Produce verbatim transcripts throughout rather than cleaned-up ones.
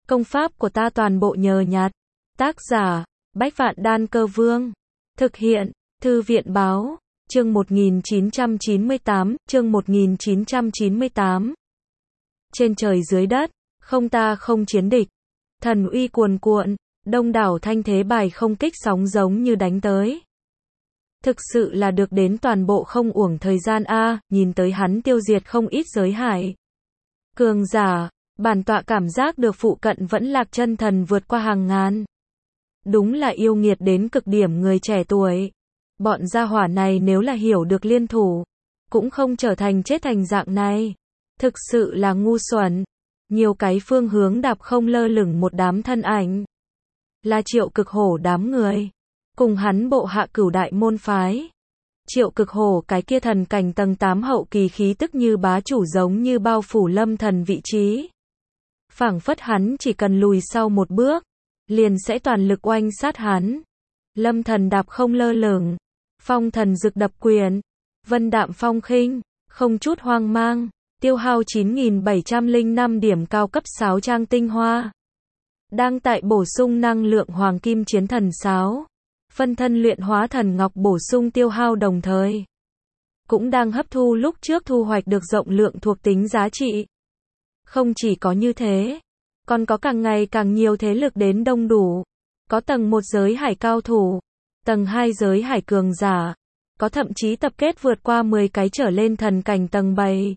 Công pháp của ta toàn bộ nhờ nhặt. Tác giả, Bách Vạn Đan Cơ Vương. Thực hiện, Thư viện báo, chương một nghìn chín trăm chín mươi tám, chương một nghìn chín trăm chín mươi tám. Trên trời dưới đất, không ta không chiến địch. Thần uy cuồn cuộn, đông đảo thanh thế bài không kích sóng giống như đánh tới. Thực sự là được đến toàn bộ không uổng thời gian a, nhìn tới hắn tiêu diệt không ít giới hải. Cường giả, bản tọa cảm giác được phụ cận vẫn lạc chân thần vượt qua hàng ngàn. Đúng là yêu nghiệt đến cực điểm người trẻ tuổi. Bọn gia hỏa này nếu là hiểu được liên thủ, cũng không trở thành chết thành dạng này. Thực sự là ngu xuẩn. Nhiều cái phương hướng đạp không lơ lửng một đám thân ảnh. Là Triệu Cực Hổ đám người. Cùng hắn bộ hạ Cửu Đại môn phái. Triệu Cực Hổ cái kia thần cảnh tầng tám hậu kỳ khí tức như bá chủ giống như bao phủ Lâm Thần vị trí. Phảng phất hắn chỉ cần lùi sau một bước, liền sẽ toàn lực oanh sát hắn. Lâm Thần đạp không lơ lửng, phong thần dực đập quyền, vân đạm phong khinh, không chút hoang mang, tiêu hao chín nghìn bảy trăm lẻ năm điểm cao cấp sáo trang tinh hoa. Đang tại bổ sung năng lượng hoàng kim chiến thần sáo. Phân thân luyện hóa thần ngọc bổ sung tiêu hao đồng thời. Cũng đang hấp thu lúc trước thu hoạch được rộng lượng thuộc tính giá trị. Không chỉ có như thế, còn có càng ngày càng nhiều thế lực đến đông đủ. Có tầng một giới hải cao thủ, tầng hai giới hải cường giả, có thậm chí tập kết vượt qua mười cái trở lên thần cảnh tầng bảy.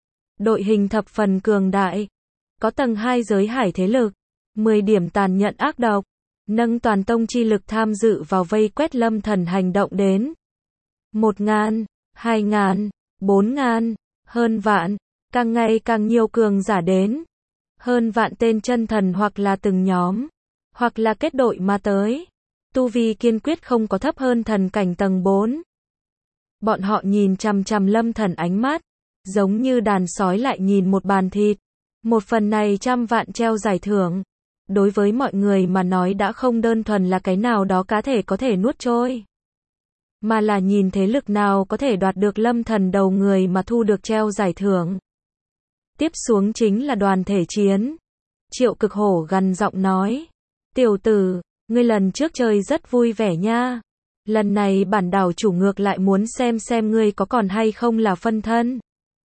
Đội hình thập phần cường đại, có tầng hai giới hải thế lực, mười điểm tàn nhẫn ác độc, nâng toàn tông chi lực tham dự vào vây quét Lâm Thần hành động đến. Một ngàn, hai ngàn, bốn ngàn, hơn vạn, càng ngày càng nhiều cường giả đến. Hơn vạn tên chân thần hoặc là từng nhóm, hoặc là kết đội mà tới. Tu vi kiên quyết không có thấp hơn thần cảnh tầng bốn. Bọn họ nhìn chằm chằm Lâm Thần ánh mắt, giống như đàn sói lại nhìn một bàn thịt. Một phần này trăm vạn treo giải thưởng. Đối với mọi người mà nói đã không đơn thuần là cái nào đó cá thể có thể nuốt trôi. Mà là nhìn thế lực nào có thể đoạt được Lâm Thần đầu người mà thu được treo giải thưởng. Tiếp xuống chính là đoàn thể chiến. Triệu Cực Hổ gằn giọng nói. Tiểu tử, ngươi lần trước chơi rất vui vẻ nha. Lần này bản đảo chủ ngược lại muốn xem xem ngươi có còn hay không là phân thân.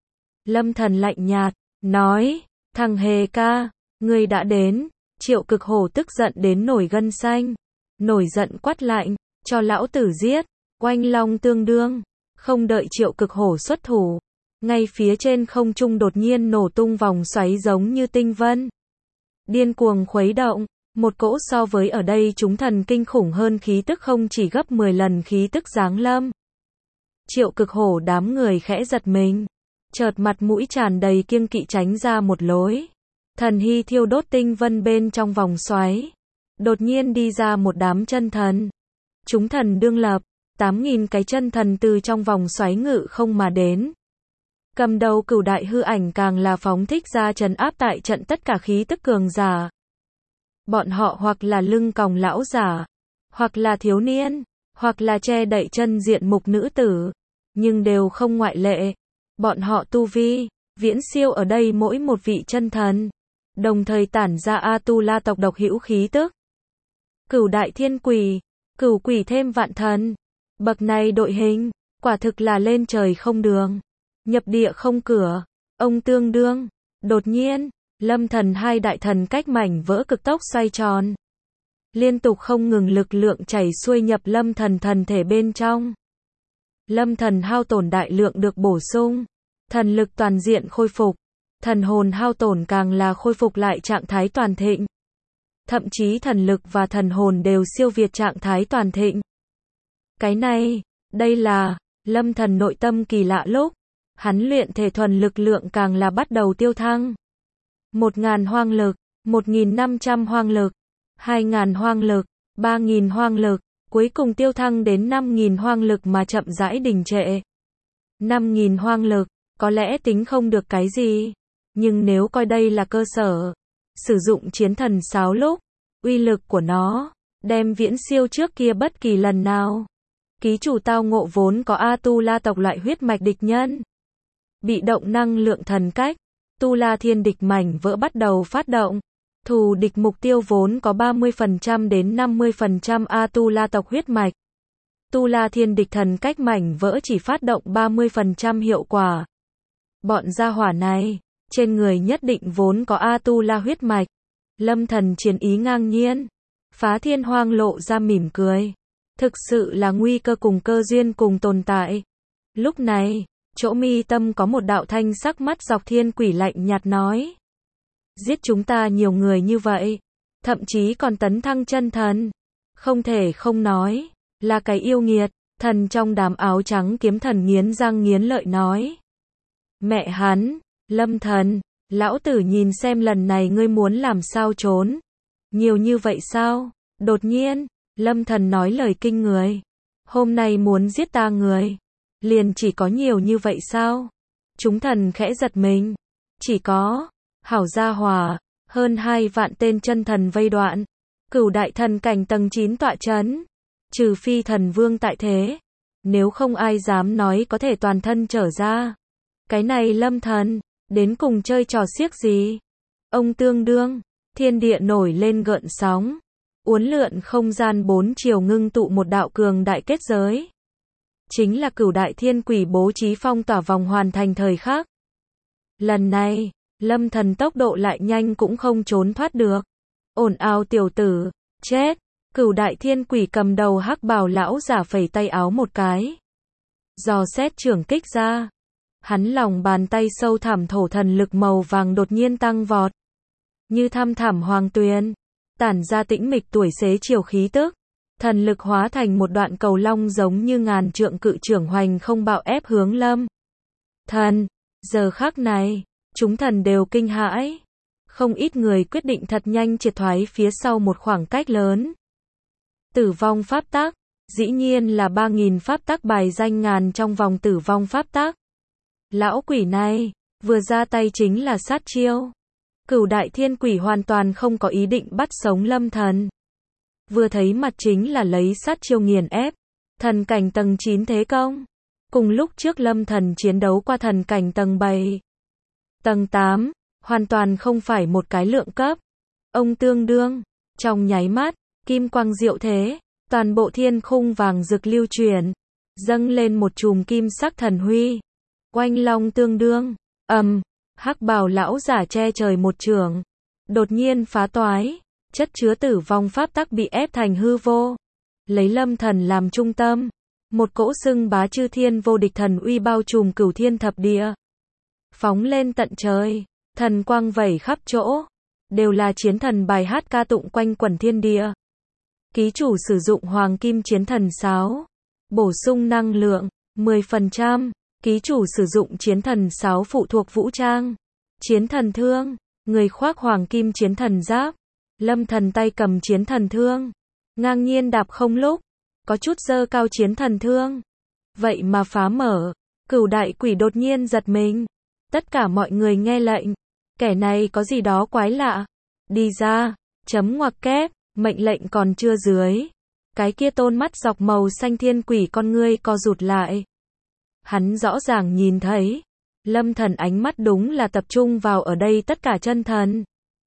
Lâm Thần lạnh nhạt, nói. Thằng hề ca, ngươi đã đến. Triệu Cực Hổ tức giận đến nổi gân xanh. Nổi giận quát lạnh, cho lão tử giết. Oanh long tương đương. Không đợi Triệu Cực Hổ xuất thủ. Ngay phía trên không trung đột nhiên nổ tung vòng xoáy giống như tinh vân. Điên cuồng khuấy động. Một cỗ so với ở đây chúng thần kinh khủng hơn khí tức không chỉ gấp mười lần khí tức giáng lâm. Triệu Cực Hổ đám người khẽ giật mình. Chợt mặt mũi tràn đầy kiêng kỵ tránh ra một lối. Thần hy thiêu đốt tinh vân bên trong vòng xoáy. Đột nhiên đi ra một đám chân thần. Chúng thần đương lập, tám nghìn cái chân thần từ trong vòng xoáy ngự không mà đến. Cầm đầu Cửu Đại hư ảnh càng là phóng thích ra trấn áp tại trận tất cả khí tức cường giả. Bọn họ hoặc là lưng còng lão giả, hoặc là thiếu niên, hoặc là che đậy chân diện mục nữ tử, nhưng đều không ngoại lệ. Bọn họ tu vi, viễn siêu ở đây mỗi một vị chân thần. Đồng thời tản ra A-tu-la tộc độc hữu khí tức. Cửu Đại thiên quỷ, cửu quỷ thêm vạn thần. Bậc này đội hình, quả thực là lên trời không đường, nhập địa không cửa. Ông tương đương, đột nhiên, Lâm Thần hai đại thần cách mảnh vỡ cực tốc xoay tròn. Liên tục không ngừng lực lượng chảy xuôi nhập Lâm Thần thần thể bên trong. Lâm Thần hao tổn đại lượng được bổ sung. Thần lực toàn diện khôi phục. Thần hồn hao tổn càng là khôi phục lại trạng thái toàn thịnh. Thậm chí thần lực và thần hồn đều siêu việt trạng thái toàn thịnh. Cái này, đây là, Lâm Thần nội tâm kỳ lạ lúc. Hắn luyện thể thuần lực lượng càng là bắt đầu tiêu thăng. Một ngàn hoang lực, một nghìn năm trăm hoang lực, hai ngàn hoang lực, ba nghìn hoang lực, cuối cùng tiêu thăng đến năm nghìn hoang lực mà chậm rãi đình trệ. năm nghìn hoang lực, có lẽ tính không được cái gì. Nhưng nếu coi đây là cơ sở, sử dụng chiến thần sáo lúc, uy lực của nó, đem viễn siêu trước kia bất kỳ lần nào. Ký chủ tao ngộ vốn có A-tu-la tộc loại huyết mạch địch nhân. Bị động năng lượng thần cách, tu la thiên địch mảnh vỡ bắt đầu phát động. Thù địch mục tiêu vốn có ba mươi phần trăm đến năm mươi phần trăm A-tu-la tộc huyết mạch. Tu-la thiên địch thần cách mảnh vỡ chỉ phát động ba mươi phần trăm hiệu quả. Bọn gia hỏa này, trên người nhất định vốn có A-tu-la huyết mạch. Lâm Thần chiến ý ngang nhiên. Phá Thiên Hoang lộ ra mỉm cười. Thực sự là nguy cơ cùng cơ duyên cùng tồn tại. Lúc này, chỗ mi tâm có một đạo thanh sắc mắt dọc thiên quỷ lạnh nhạt nói. Giết chúng ta nhiều người như vậy, thậm chí còn tấn thăng chân thần. Không thể không nói, là cái yêu nghiệt. Thần trong đám áo trắng kiếm thần nghiến răng nghiến lợi nói. Mẹ hắn, Lâm Thần, lão tử nhìn xem lần này ngươi muốn làm sao trốn. Nhiều như vậy sao? Đột nhiên, Lâm Thần nói lời kinh người. Hôm nay muốn giết ta người. Liền chỉ có nhiều như vậy sao? Chúng thần khẽ giật mình. Chỉ có, hảo gia hòa, hơn hai vạn tên chân thần vây đoạn. Cửu đại thần cảnh tầng chín tọa chấn. Trừ phi thần vương tại thế. Nếu không ai dám nói có thể toàn thân trở ra. Cái này Lâm Thần, đến cùng chơi trò xiếc gì? Ông tương đương, thiên địa nổi lên gợn sóng. Uốn lượn không gian bốn chiều ngưng tụ một đạo cường đại kết giới. Chính là cửu đại thiên quỷ bố trí phong tỏa vòng hoàn thành thời khắc. Lần này, Lâm Thần tốc độ lại nhanh cũng không trốn thoát được. Ồn ào tiểu tử, chết. Cửu đại thiên quỷ cầm đầu hắc bào lão giả phẩy tay áo một cái. Dò xét trưởng kích ra. Hắn lòng bàn tay sâu thẳm thổ thần lực màu vàng đột nhiên tăng vọt. Như thăm thẳm hoàng tuyền. Tản ra tĩnh mịch tuổi xế chiều khí tức. Thần lực hóa thành một đoạn cầu long giống như ngàn trượng cự trưởng hoành không bạo ép hướng Lâm Thần. Giờ khắc này, chúng thần đều kinh hãi. Không ít người quyết định thật nhanh triệt thoái phía sau một khoảng cách lớn. Tử vong pháp tắc, dĩ nhiên là ba nghìn pháp tắc bài danh ngàn trong vòng tử vong pháp tắc. Lão quỷ này, vừa ra tay chính là sát chiêu. Cửu đại thiên quỷ hoàn toàn không có ý định bắt sống Lâm Thần. Vừa thấy mặt chính là lấy sát chiêu nghiền ép. Thần cảnh tầng chín thế công. Cùng lúc trước Lâm Thần chiến đấu qua thần cảnh tầng bảy. Tầng tám, hoàn toàn không phải một cái lượng cấp. Ông tương đương, trong nháy mắt, kim quang diệu thế, toàn bộ thiên khung vàng rực lưu chuyển, dâng lên một chùm kim sắc thần huy. Oanh long tương đương, ầm, um, hắc bào lão giả che trời một trường, đột nhiên phá toái, chất chứa tử vong pháp tắc bị ép thành hư vô. Lấy Lâm Thần làm trung tâm, một cỗ xưng bá chư thiên vô địch thần uy bao trùm cửu thiên thập địa. Phóng lên tận trời, thần quang vẩy khắp chỗ, đều là chiến thần bài hát ca tụng quanh quẩn thiên địa. Ký chủ sử dụng hoàng kim chiến thần sáo, bổ sung năng lượng, mười phần trăm. Ký chủ sử dụng chiến thần sáo phụ thuộc vũ trang. Chiến thần thương, người khoác hoàng kim chiến thần giáp. Lâm Thần tay cầm chiến thần thương, ngang nhiên đạp không lúc, có chút dơ cao chiến thần thương. Vậy mà phá mở, cửu đại quỷ đột nhiên giật mình. Tất cả mọi người nghe lệnh, kẻ này có gì đó quái lạ. Đi ra, chấm ngoặc kép, mệnh lệnh còn chưa dưới. Cái kia tôn mắt dọc màu xanh thiên quỷ con ngươi co rụt lại. Hắn rõ ràng nhìn thấy, Lâm Thần ánh mắt đúng là tập trung vào ở đây tất cả chân thần.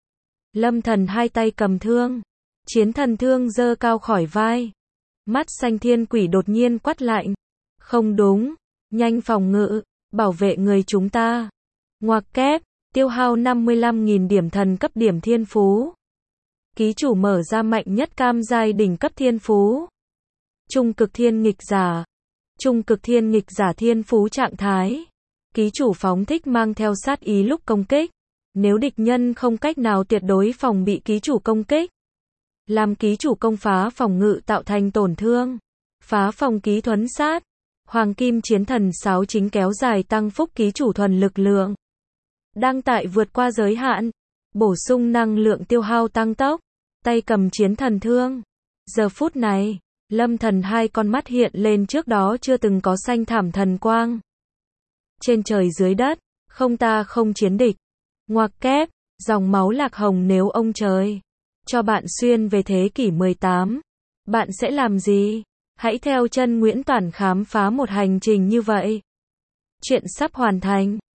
Lâm Thần hai tay cầm thương, chiến thần thương giơ cao khỏi vai. Mắt xanh thiên quỷ đột nhiên quát lạnh. Không đúng, nhanh phòng ngự, bảo vệ người chúng ta. Ngoặc kép, tiêu hao năm mươi lăm nghìn điểm thần cấp điểm thiên phú. Ký chủ mở ra mạnh nhất cam giai đỉnh cấp thiên phú. Trung cực thiên nghịch giả. Trung cực thiên nghịch giả thiên phú trạng thái. Ký chủ phóng thích mang theo sát ý lúc công kích. Nếu địch nhân không cách nào tuyệt đối phòng bị ký chủ công kích, làm ký chủ công phá phòng ngự tạo thành tổn thương. Phá phòng ký thuấn sát. Hoàng kim chiến thần sáo chính kéo dài tăng phúc ký chủ thuần lực lượng. Đang tại vượt qua giới hạn. Bổ sung năng lượng tiêu hao tăng tốc. Tay cầm chiến thần thương. Giờ phút này, Lâm Thần hai con mắt hiện lên trước đó chưa từng có xanh thảm thần quang. Trên trời dưới đất, không ta không chiến địch. Ngoặc kép, dòng máu lạc hồng nếu ông trời cho bạn xuyên về thế kỷ mười tám, bạn sẽ làm gì? Hãy theo chân Nguyễn Toản khám phá một hành trình như vậy. Chuyện sắp hoàn thành.